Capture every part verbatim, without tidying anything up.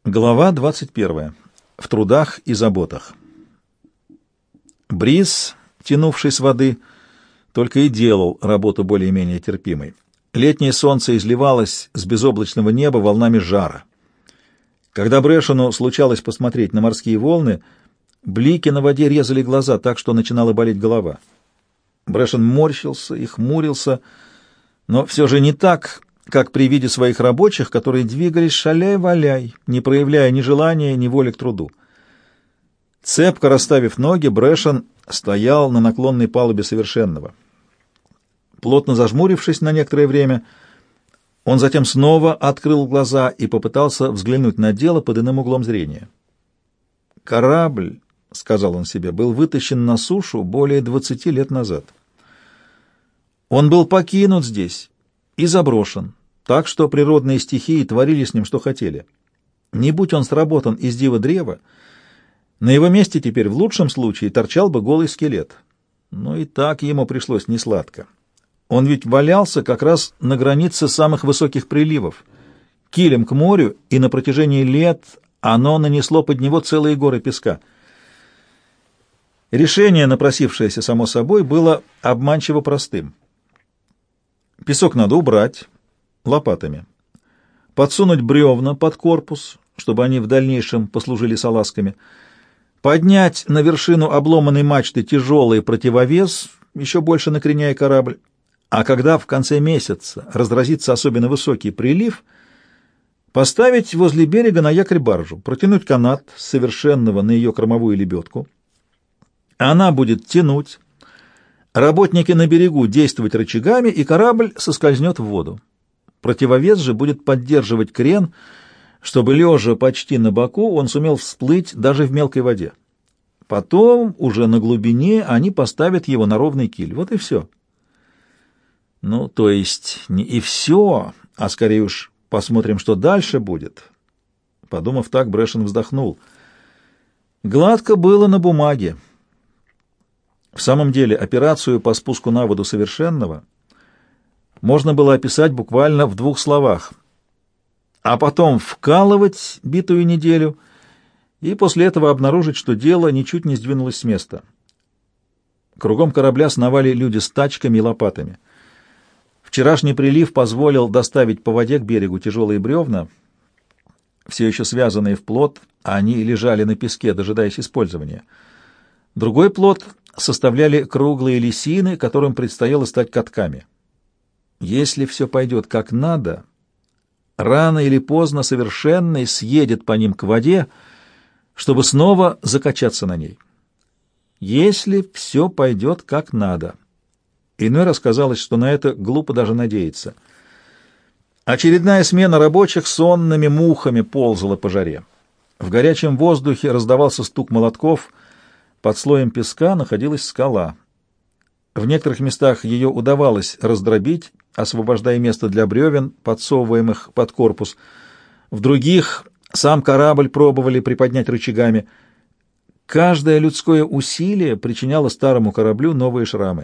Глава двадцать первая. В трудах и заботах. Бриз, тянувший с воды, только и делал работу более-менее терпимой. Летнее солнце изливалось с безоблачного неба волнами жара. Когда Брэшену случалось посмотреть на морские волны, блики на воде резали глаза так, что начинала болеть голова. Брэшен морщился и хмурился, но все же не так, как при виде своих рабочих, которые двигались шаляй-валяй, не проявляя ни желания, ни воли к труду. Цепко расставив ноги, Брэшен стоял на наклонной палубе совершенного. Плотно зажмурившись на некоторое время, он затем снова открыл глаза и попытался взглянуть на дело под иным углом зрения. «Корабль», — сказал он себе, — был вытащен на сушу более двадцати лет назад. Он был покинут здесь и заброшен, так что природные стихии творили с ним, что хотели. Не будь он сработан из дива древа, на его месте теперь в лучшем случае торчал бы голый скелет. Но и так ему пришлось несладко. Он ведь валялся как раз на границе самых высоких приливов, килем к морю, и на протяжении лет оно нанесло под него целые горы песка. Решение, напросившееся само собой, было обманчиво простым. Песок надо убрать лопатами, подсунуть бревна под корпус, чтобы они в дальнейшем послужили салазками, поднять на вершину обломанной мачты тяжелый противовес, еще больше накреняя корабль, а когда в конце месяца разразится особенно высокий прилив, поставить возле берега на якорь баржу, протянуть канат с совершенного на ее кормовую лебедку. Она будет тянуть, работники на берегу действовать рычагами, и корабль соскользнет в воду. Противовес же будет поддерживать крен, чтобы, лежа почти на боку, он сумел всплыть даже в мелкой воде. Потом, уже на глубине, они поставят его на ровный киль. Вот и все. Ну, то есть не и все, а скорее уж посмотрим, что дальше будет. Подумав так, Брэшен вздохнул. Гладко было на бумаге. В самом деле, операцию по спуску на воду совершенного можно было описать буквально в двух словах, а потом вкалывать битую неделю и после этого обнаружить, что дело ничуть не сдвинулось с места. Кругом корабля сновали люди с тачками и лопатами. Вчерашний прилив позволил доставить по воде к берегу тяжелые бревна, все еще связанные в плот, они лежали на песке, дожидаясь использования. Другой плот составляли круглые лисины, которым предстояло стать катками. Если все пойдет как надо, рано или поздно совершенный съедет по ним к воде, чтобы снова закачаться на ней. Если все пойдет как надо. Иной раз казалось, что на это глупо даже надеяться. Очередная смена рабочих сонными мухами ползала по жаре. В горячем воздухе раздавался стук молотков, под слоем песка находилась скала. В некоторых местах ее удавалось раздробить, освобождая место для бревен, подсовываемых под корпус. В других сам корабль пробовали приподнять рычагами. Каждое людское усилие причиняло старому кораблю новые шрамы.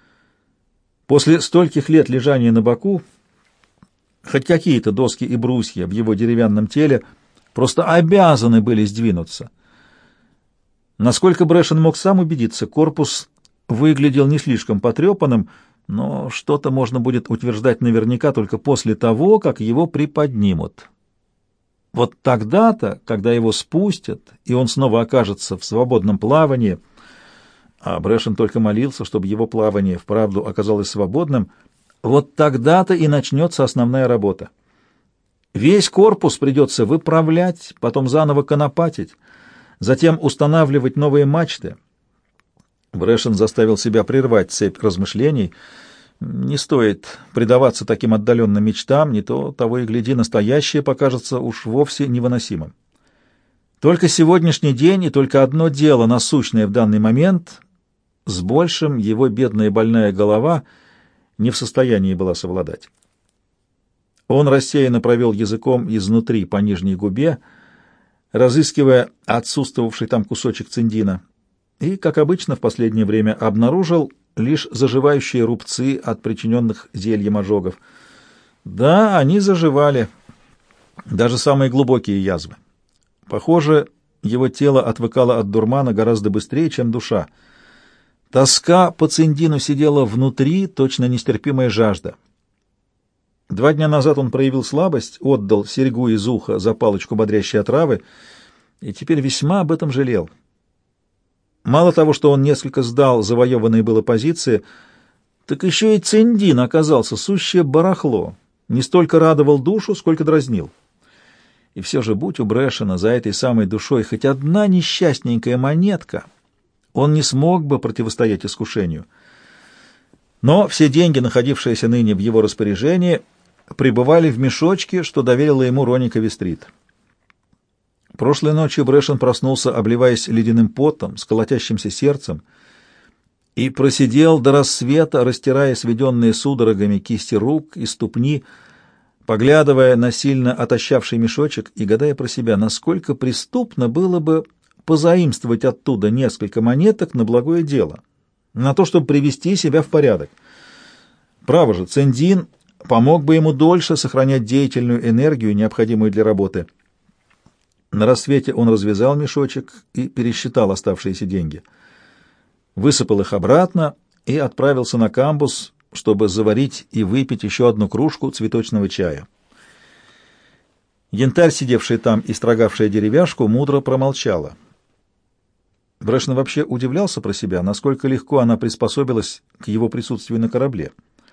После стольких лет лежания на боку хоть какие-то доски и брусья в его деревянном теле просто обязаны были сдвинуться. Насколько Брэшен мог сам убедиться, корпус выглядел не слишком потрепанным, но что-то можно будет утверждать наверняка только после того, как его приподнимут. Вот тогда-то, когда его спустят, и он снова окажется в свободном плавании, а Брэшен только молился, чтобы его плавание вправду оказалось свободным, вот тогда-то и начнется основная работа. Весь корпус придется выправлять, потом заново конопатить, затем устанавливать новые мачты. Брэшен заставил себя прервать цепь размышлений. Не стоит предаваться таким отдаленным мечтам, не то того и гляди, настоящее покажется уж вовсе невыносимым. Только сегодняшний день и только одно дело, насущное в данный момент, с большим его бедная больная голова не в состоянии была совладать. Он рассеянно провел языком изнутри по нижней губе, разыскивая отсутствовавший там кусочек циндина, и, как обычно, в последнее время обнаружил лишь заживающие рубцы от причиненных зельем ожогов. Да, они заживали, даже самые глубокие язвы. Похоже, его тело отвыкало от дурмана гораздо быстрее, чем душа. Тоска по Циндину сидела внутри, точно нестерпимая жажда. Два дня назад он проявил слабость, отдал серьгу из уха за палочку бодрящей отравы и теперь весьма об этом жалел. Мало того, что он несколько сдал завоеванные было позиции, так еще и Циндин оказался сущее барахло, не столько радовал душу, сколько дразнил. И все же, будь у Брэшена за этой самой душой хоть одна несчастненькая монетка, он не смог бы противостоять искушению. Но все деньги, находившиеся ныне в его распоряжении, пребывали в мешочке, что доверила ему Роника Вестрит. Прошлой ночью Брэшен проснулся, обливаясь ледяным потом, с колотящимся сердцем, и просидел до рассвета, растирая сведенные судорогами кисти рук и ступни, поглядывая на сильно отощавший мешочек и гадая про себя, насколько преступно было бы позаимствовать оттуда несколько монеток на благое дело, на то, чтобы привести себя в порядок. Право же, Циндин помог бы ему дольше сохранять деятельную энергию, необходимую для работы. На рассвете он развязал мешочек и пересчитал оставшиеся деньги. Высыпал их обратно и отправился на камбус, чтобы заварить и выпить еще одну кружку цветочного чая. Янтарь, сидевшая там и строгавшая деревяшку, мудро промолчала. Брэшен вообще удивлялся про себя, насколько легко она приспособилась к его присутствию на корабле.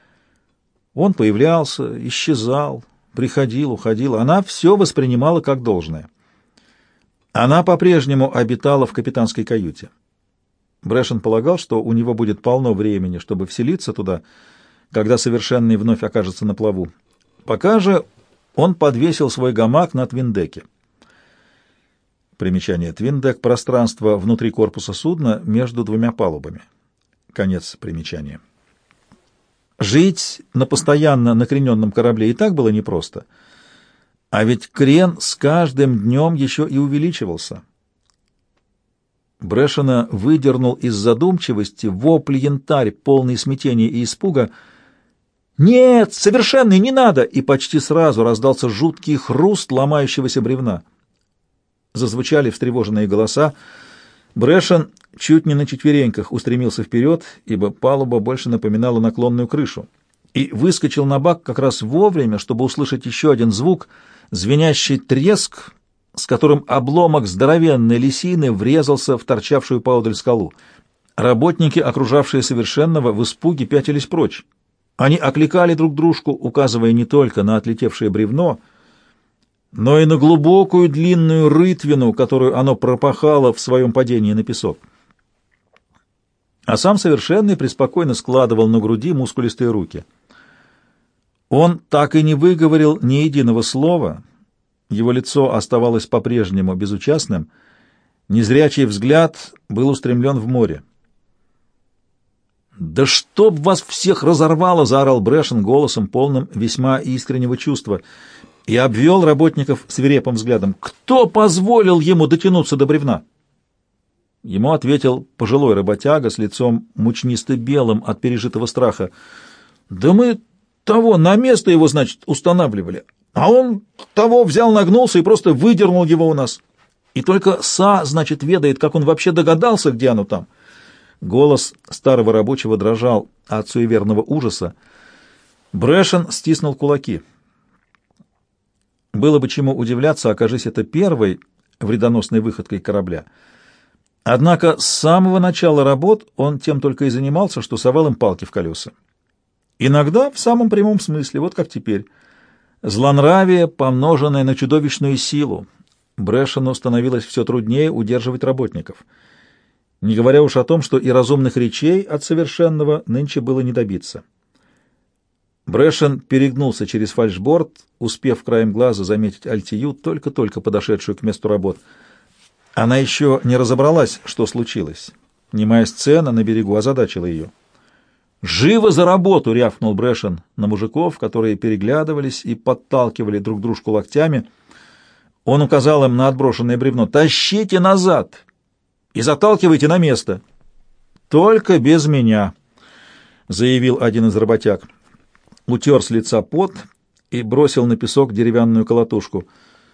Он появлялся, исчезал, приходил, уходил. Она все воспринимала как должное. Она по-прежнему обитала в капитанской каюте. Брэшен полагал, что у него будет полно времени, чтобы вселиться туда, когда Совершенный вновь окажется на плаву. Пока же он подвесил свой гамак на твиндеке. Примечание. Твиндек — пространство внутри корпуса судна между двумя палубами. Конец примечания. Жить на постоянно накрененном корабле и так было непросто. А ведь крен с каждым днем еще и увеличивался. Брэшена выдернул из задумчивости вопль Янтарь, полный смятения и испуга. «Нет, Совершенный, не надо!» И почти сразу раздался жуткий хруст ломающегося бревна. Зазвучали встревоженные голоса. Брэшен чуть не на четвереньках устремился вперед, ибо палуба больше напоминала наклонную крышу, и выскочил на бак как раз вовремя, чтобы услышать еще один звук, звенящий треск, с которым обломок здоровенной лисины врезался в торчавшую поодаль скалу. Работники, окружавшие Совершенного, в испуге пятились прочь. Они окликали друг дружку, указывая не только на отлетевшее бревно, но и на глубокую длинную рытвину, которую оно пропахало в своем падении на песок. А сам Совершенный преспокойно складывал на груди мускулистые руки. Он так и не выговорил ни единого слова, его лицо оставалось по-прежнему безучастным, незрячий взгляд был устремлен в море. «Да чтоб вас всех разорвало!» — заорал Брэшен голосом, полным весьма искреннего чувства, и обвел работников свирепым взглядом. «Кто позволил ему дотянуться до бревна?» Ему ответил пожилой работяга с лицом мучнисто-белым от пережитого страха. «Да мы того на место его, значит, устанавливали, а он того взял, нагнулся и просто выдернул его у нас. И только Са, значит, ведает, как он вообще догадался, где оно там». Голос старого рабочего дрожал от суеверного ужаса. Брэшен стиснул кулаки. Было бы чему удивляться, окажись это первой вредоносной выходкой корабля. Однако с самого начала работ он тем только и занимался, что совал им палки в колеса. Иногда в самом прямом смысле, вот как теперь. Злонравие, помноженное на чудовищную силу. Брэшену становилось все труднее удерживать работников. Не говоря уж о том, что и разумных речей от Совершенного нынче было не добиться. Брэшен перегнулся через фальшборд, успев краем глаза заметить Альтию, только-только подошедшую к месту работ. Она еще не разобралась, что случилось. Немая сцена на берегу озадачила ее. «Живо за работу!» — рявкнул Брэшен на мужиков, которые переглядывались и подталкивали друг дружку локтями. Он указал им на отброшенное бревно. «Тащите назад и заталкивайте на место!» «Только без меня!» — заявил один из работяг. Утер с лица пот и бросил на песок деревянную колотушку.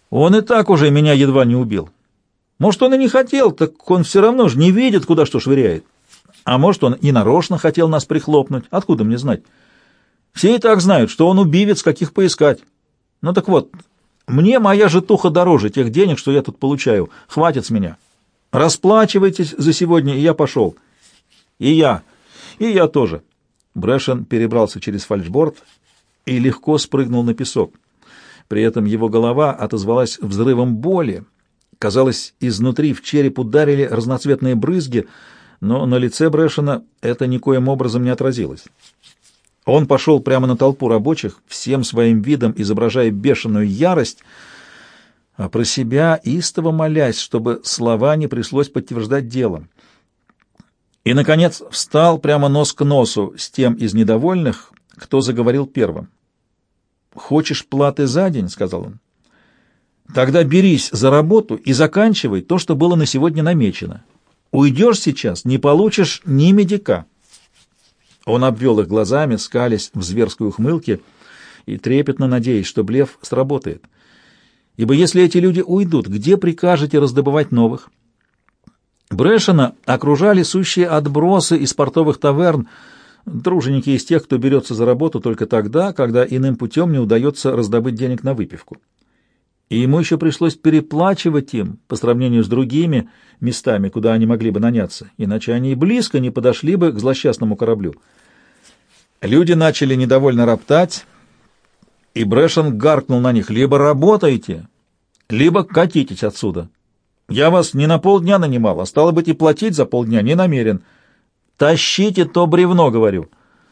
Он и так уже меня едва не убил. Может, он и не хотел, так он все равно же не видит, куда что швыряет. А может, он и нарочно хотел нас прихлопнуть. Откуда мне знать? Все и так знают, что он убивец, каких поискать. Ну так вот, мне моя житуха дороже тех денег, что я тут получаю. Хватит с меня. Расплачивайтесь за сегодня, и я пошел. И я. И я тоже. Брэшен перебрался через фальшборд и легко спрыгнул на песок. При этом его голова отозвалась взрывом боли. Казалось, изнутри в череп ударили разноцветные брызги, но на лице Брэшена это никоим образом не отразилось. Он пошел прямо на толпу рабочих, всем своим видом изображая бешеную ярость, а про себя истово молясь, чтобы слова не пришлось подтверждать делом. И, наконец, встал прямо нос к носу с тем из недовольных, кто заговорил первым. «Хочешь платы за день?» — сказал он. «Тогда берись за работу и заканчивай то, что было на сегодня намечено. Уйдешь сейчас, не получишь ни медика». Он обвел их глазами, скалясь в зверской ухмылке и трепетно надеясь, что блеф сработает. «Ибо если эти люди уйдут, где прикажете раздобывать новых?» Брэшена окружали сущие отбросы из портовых таверн, труженики из тех, кто берется за работу только тогда, когда иным путем не удается раздобыть денег на выпивку. И ему еще пришлось переплачивать им по сравнению с другими местами, куда они могли бы наняться, иначе они и близко не подошли бы к злосчастному кораблю. Люди начали недовольно роптать, и Брэшен гаркнул на них: «Либо работайте, либо катитесь отсюда. Я вас не на полдня нанимал, а стало быть и платить за полдня не намерен. Тащите то бревно, говорю».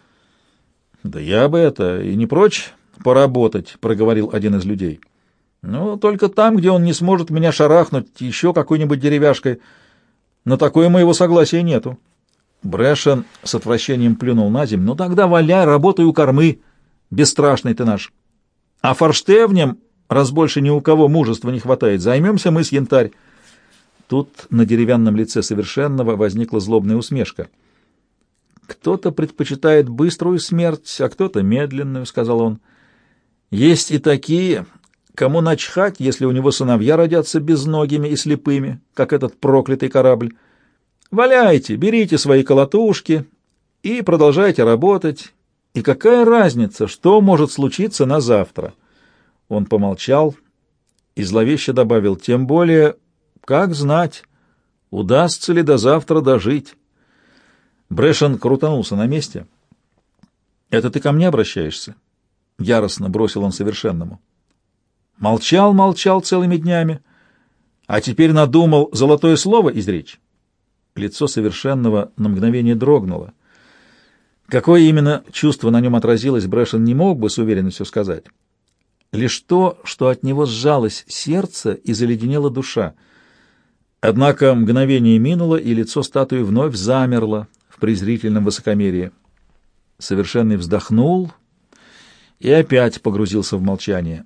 «Да я бы это и не прочь поработать», — проговорил один из людей. «Ну, только там, где он не сможет меня шарахнуть еще какой-нибудь деревяшкой. На такое моего согласия нету». Брэшен с отвращением плюнул на землю. «Ну тогда валяй, работай у кормы, бесстрашный ты наш. А форштевнем, раз больше ни у кого мужества не хватает, займемся мы с Янтарь». Тут на деревянном лице совершенного возникла злобная усмешка. «Кто-то предпочитает быструю смерть, а кто-то медленную», — сказал он. «Есть и такие, кому начхать, если у него сыновья родятся безногими и слепыми, как этот проклятый корабль. Валяйте, берите свои колотушки и продолжайте работать. И какая разница, что может случиться на завтра?» Он помолчал и зловеще добавил: «Тем более, как знать, удастся ли до завтра дожить». Брэшен крутанулся на месте. «Это ты ко мне обращаешься?» — яростно бросил он совершенному. Молчал, молчал целыми днями, а теперь надумал золотое слово изречь. Лицо совершенного на мгновение дрогнуло. Какое именно чувство на нем отразилось, Брэшен не мог бы с уверенностью сказать. Лишь то, что от него сжалось сердце и заледенела душа. Однако мгновение минуло, и лицо статуи вновь замерло в презрительном высокомерии. Совершенный вздохнул и опять погрузился в молчание.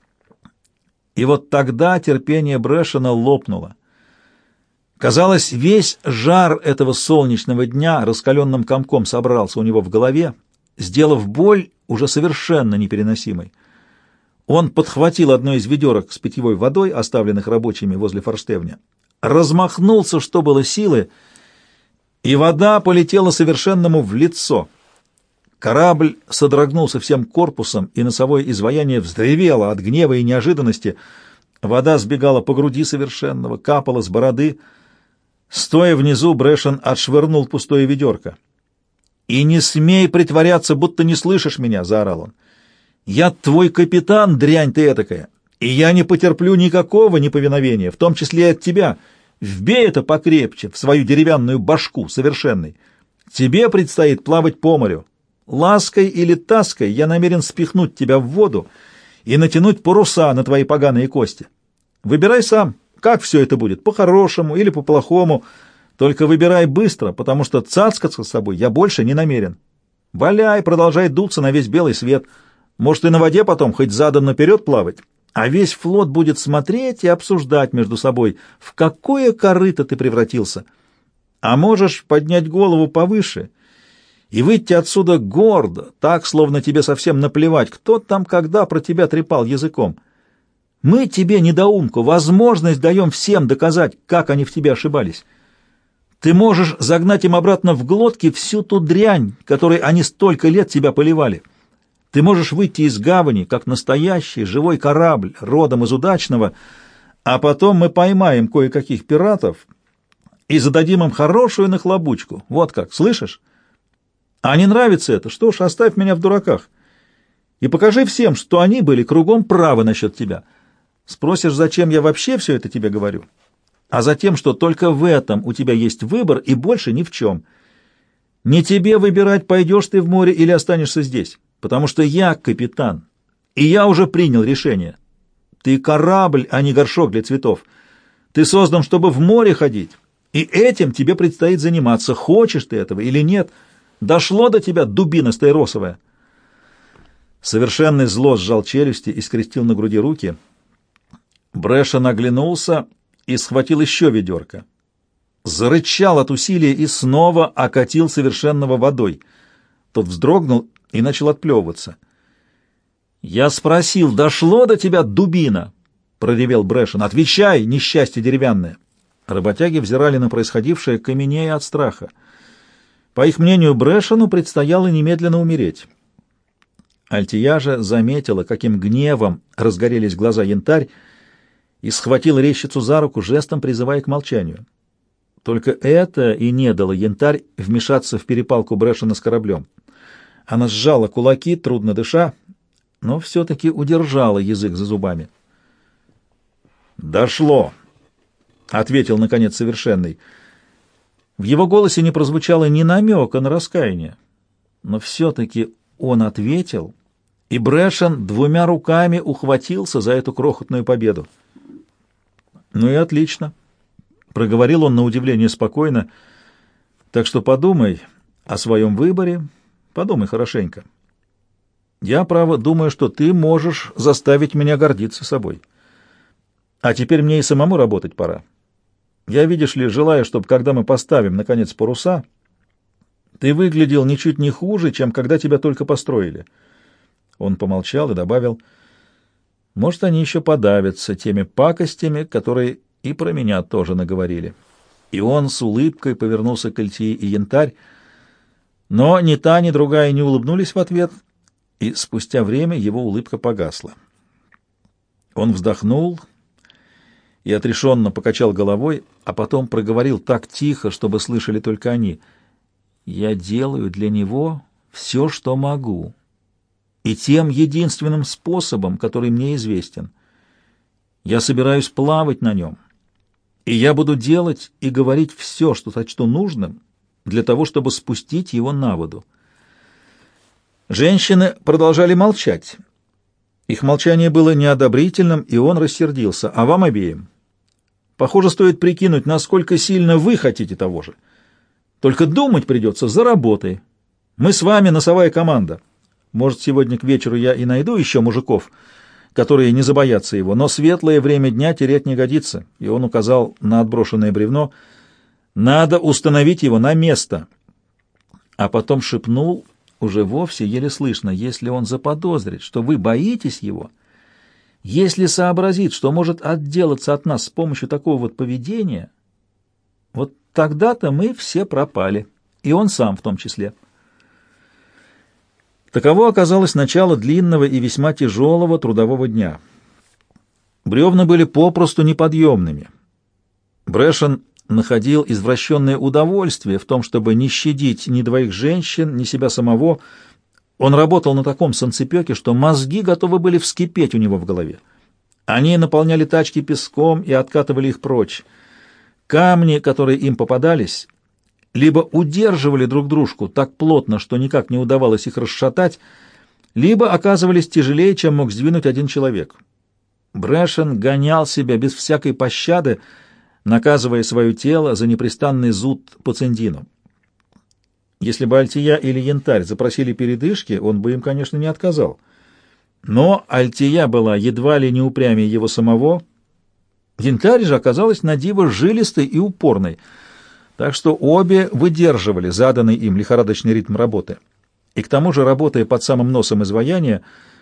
И вот тогда терпение Брэшена лопнуло. Казалось, весь жар этого солнечного дня раскаленным комком собрался у него в голове, сделав боль уже совершенно непереносимой. Он подхватил одно из ведерок с питьевой водой, оставленных рабочими возле форштевня, размахнулся, что было силы, и вода полетела совершенному в лицо. Корабль содрогнулся всем корпусом, и носовое изваяние взревело от гнева и неожиданности. Вода сбегала по груди совершенного, капала с бороды. Стоя внизу, Брэшен отшвырнул пустое ведерко. «И не смей притворяться, будто не слышишь меня!» — заорал он. «Я твой капитан, дрянь ты этакая, и я не потерплю никакого неповиновения, в том числе и от тебя. Вбей это покрепче в свою деревянную башку, совершенный. Тебе предстоит плавать по морю. Лаской или таской я намерен спихнуть тебя в воду и натянуть паруса на твои поганые кости. Выбирай сам, как все это будет, по-хорошему или по-плохому. Только выбирай быстро, потому что цацкаться с собой я больше не намерен. Валяй, продолжай дуться на весь белый свет. Может, и на воде потом хоть задом наперед плавать, а весь флот будет смотреть и обсуждать между собой, в какое корыто ты превратился. А можешь поднять голову повыше и выйти отсюда гордо, так, словно тебе совсем наплевать, кто там когда про тебя трепал языком. Мы тебе, недоумку, возможность даем всем доказать, как они в тебе ошибались. Ты можешь загнать им обратно в глотки всю ту дрянь, которой они столько лет тебя поливали. Ты можешь выйти из гавани, как настоящий живой корабль, родом из удачного, а потом мы поймаем кое-каких пиратов и зададим им хорошую нахлобучку. Вот как, слышишь? А не нравится это, что ж, оставь меня в дураках. И покажи всем, что они были кругом правы насчет тебя. Спросишь, зачем я вообще все это тебе говорю? А за тем, что только в этом у тебя есть выбор и больше ни в чем. Не тебе выбирать, пойдешь ты в море или останешься здесь, потому что я капитан, и я уже принял решение. Ты корабль, а не горшок для цветов. Ты создан, чтобы в море ходить, и этим тебе предстоит заниматься, хочешь ты этого или нет. Дошло до тебя, дубина стаиросовая. Совершенный зло сжал челюсти и скрестил на груди руки. Брэшен оглянулся и схватил еще ведерко. Зарычал от усилия и снова окатил совершенного водой. Тот вздрогнул и начал отплевываться. «Я спросил, дошло до тебя, дубина?» — проревел Брэшен. «Отвечай, несчастье деревянное!» Работяги взирали на происходившее, каменея от страха. По их мнению, Брэшену предстояло немедленно умереть. Альтия же заметила, каким гневом разгорелись глаза Янтарь, и схватила резчицу за руку, жестом призывая к молчанию. Только это и не дало Янтарь вмешаться в перепалку Брэшена с кораблем. Она сжала кулаки, трудно дыша, но все-таки удержала язык за зубами. «Дошло!» — ответил, наконец, Совершенный. В его голосе не прозвучало ни намека на раскаяние, но все-таки он ответил, и Брэшен двумя руками ухватился за эту крохотную победу. «Ну и отлично», — проговорил он на удивление спокойно, — «так что подумай о своем выборе, подумай хорошенько. Я, право, думаю, что ты можешь заставить меня гордиться собой. А теперь мне и самому работать пора. Я, видишь ли, желаю, чтобы, когда мы поставим, наконец, паруса, ты выглядел ничуть не хуже, чем когда тебя только построили». Он помолчал и добавил: «Может, они еще подавятся теми пакостями, которые и про меня тоже наговорили». И он с улыбкой повернулся к Альтии и Янтарь, но ни та, ни другая не улыбнулись в ответ, и спустя время его улыбка погасла. Он вздохнул и отрешенно покачал головой, а потом проговорил так тихо, чтобы слышали только они: «Я делаю для него все, что могу, и тем единственным способом, который мне известен. Я собираюсь плавать на нем, и я буду делать и говорить все, что сочту нужным, для того, чтобы спустить его на воду». Женщины продолжали молчать. Их молчание было неодобрительным, и он рассердился. «А вам обеим, похоже, стоит прикинуть, насколько сильно вы хотите того же. Только думать придется за работой. Мы с вами носовая команда. Может, сегодня к вечеру я и найду еще мужиков, которые не забоятся его, но светлое время дня терять не годится». И он указал на отброшенное бревно. «Надо установить его на место». А потом шепнул, уже вовсе еле слышно: «Если он заподозрит, что вы боитесь его, если сообразит, что может отделаться от нас с помощью такого вот поведения, вот тогда-то мы все пропали, и он сам в том числе». Таково оказалось начало длинного и весьма тяжелого трудового дня. Бревна были попросту неподъемными. Брэшен находил извращенное удовольствие в том, чтобы не щадить ни двоих женщин, ни себя самого. Он работал на таком санцепёке, что мозги готовы были вскипеть у него в голове. Они наполняли тачки песком и откатывали их прочь. Камни, которые им попадались, либо удерживали друг дружку так плотно, что никак не удавалось их расшатать, либо оказывались тяжелее, чем мог сдвинуть один человек. Брэшен гонял себя без всякой пощады, наказывая свое тело за непрестанный зуд по цендину. Если бы Альтия или Янтарь запросили передышки, он бы им, конечно, не отказал. Но Альтия была едва ли не упрямее его самого. Янтарь же оказалась на диво жилистой и упорной, так что обе выдерживали заданный им лихорадочный ритм работы. И к тому же, работая под самым носом изваяния,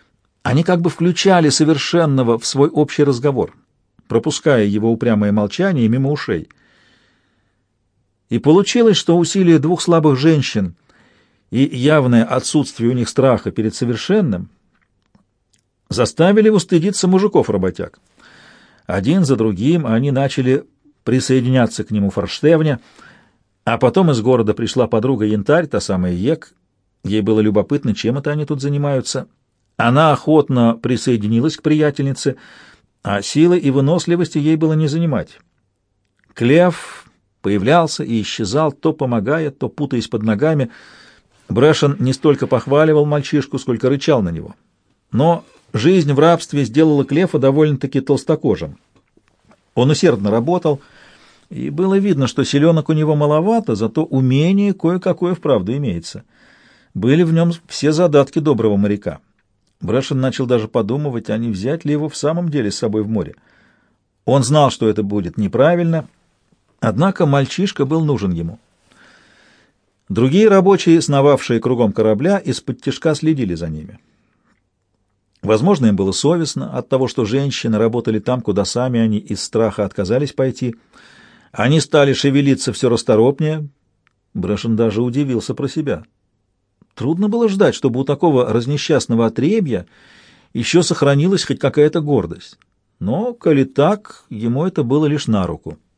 Они как бы включали совершенного в свой общий разговор, пропуская его упрямое молчание мимо ушей. И получилось, что усилия двух слабых женщин и явное отсутствие у них страха перед совершенным заставили устыдиться мужиков-работяг. Один за другим они начали присоединяться к нему форштевня, а потом из города пришла подруга Янтарь, та самая Ек. Ей было любопытно, чем это они тут занимаются. Она охотно присоединилась к приятельнице, а силы и выносливости ей было не занимать. Клев появлялся и исчезал, то помогая, то путаясь под ногами. Брэшен не столько похваливал мальчишку, сколько рычал на него. Но жизнь в рабстве сделала Клефа довольно-таки толстокожим. Он усердно работал, и было видно, что селенок у него маловато, зато умение кое-какое вправду имеется. Были в нем все задатки доброго моряка. Брэшен начал даже подумывать, а не взять ли его в самом деле с собой в море. Он знал, что это будет неправильно, однако мальчишка был нужен ему. Другие рабочие, сновавшие кругом корабля, из-под тишка следили за ними. Возможно, им было совестно от того, что женщины работали там, куда сами они из страха отказались пойти. Они стали шевелиться все расторопнее. Брэшен даже удивился про себя. Трудно было ждать, чтобы у такого разнесчастного отребья еще сохранилась хоть какая-то гордость. Но, коли так, ему это было лишь на руку.